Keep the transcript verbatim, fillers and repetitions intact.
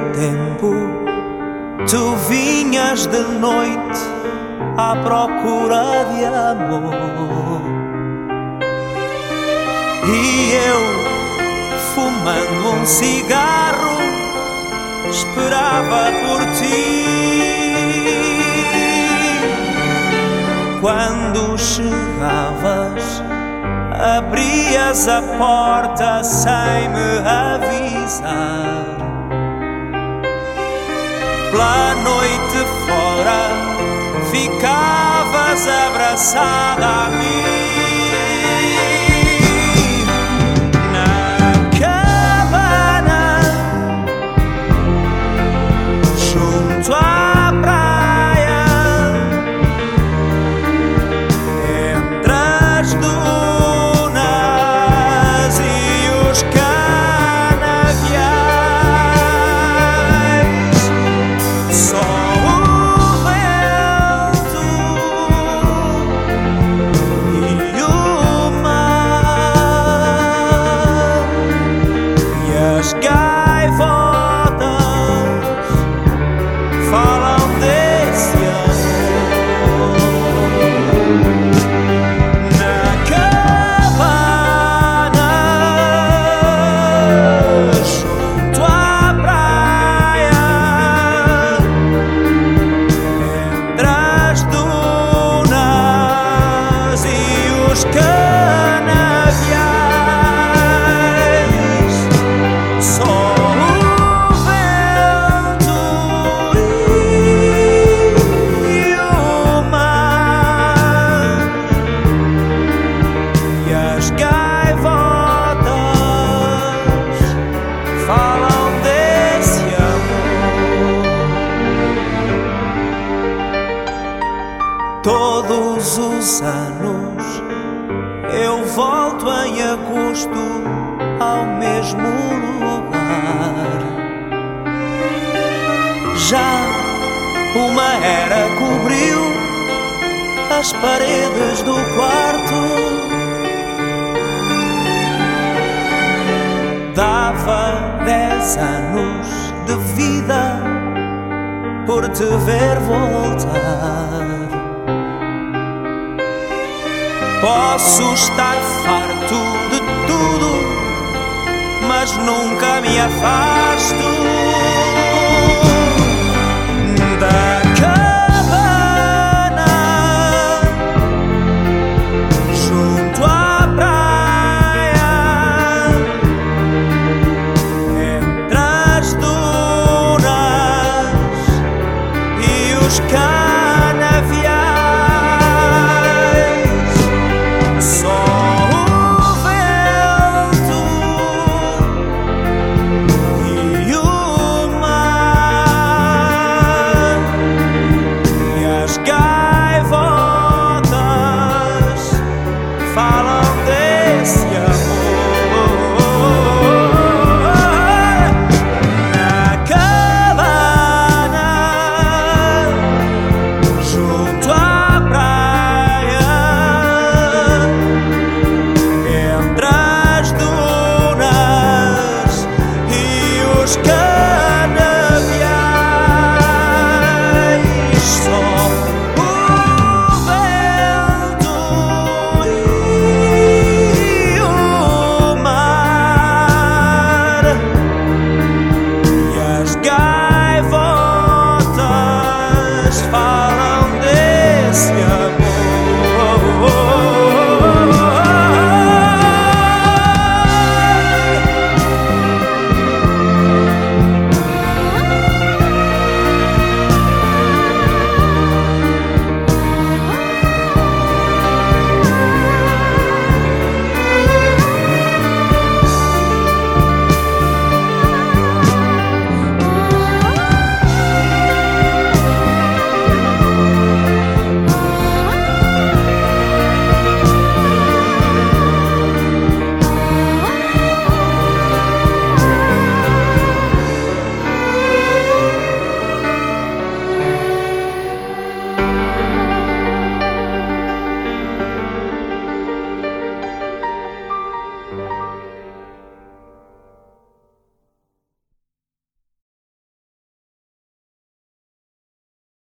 tempo tu vinhas de noite à procura de amor, e eu, fumando um cigarro, esperava por ti. Quando chegavas, abrias a porta sem me avisar. Pela noite fora, ficavas abraçada a mim. Na cabana, junto à praia, entre as dunas e os canaviais, só o vento e o mar e as gaivotas falam desse amor. Na cabana, junto à praia, entre as dunas e os canaviais, só o vento e o mar e as gaivotas falam desse amor. Todos os anos eu volto em agosto ao mesmo lugar. Já uma era cobriu as paredes do quarto. Dava dez anos de vida por te ver voltar. Posso estar farto de tudo, mas nunca me afasto da cabana, junto à praia, entre as dunas e os canaviais, só o vento e o mar e as gaivotas falam desse amor. Na cabana, junto à praia, entre as dunas e os canaviais, só o vento e o mar e as gaivotas